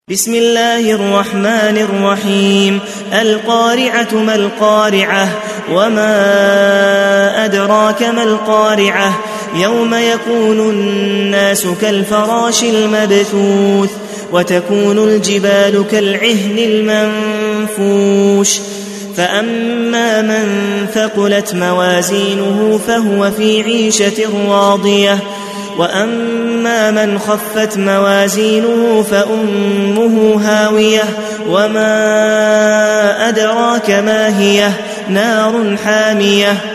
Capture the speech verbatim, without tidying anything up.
بسم الله الرحمن الرحيم. القارعة ما القارعة وما أدراك ما القارعة يوم يكون الناس كالفراش المبثوث وتكون الجبال كالعهن المنفوش فأما من ثقلت موازينه فهو في عيشة راضية وأما من خفت موازينه فأمه هاوية وما أدراك ما هي نار حامية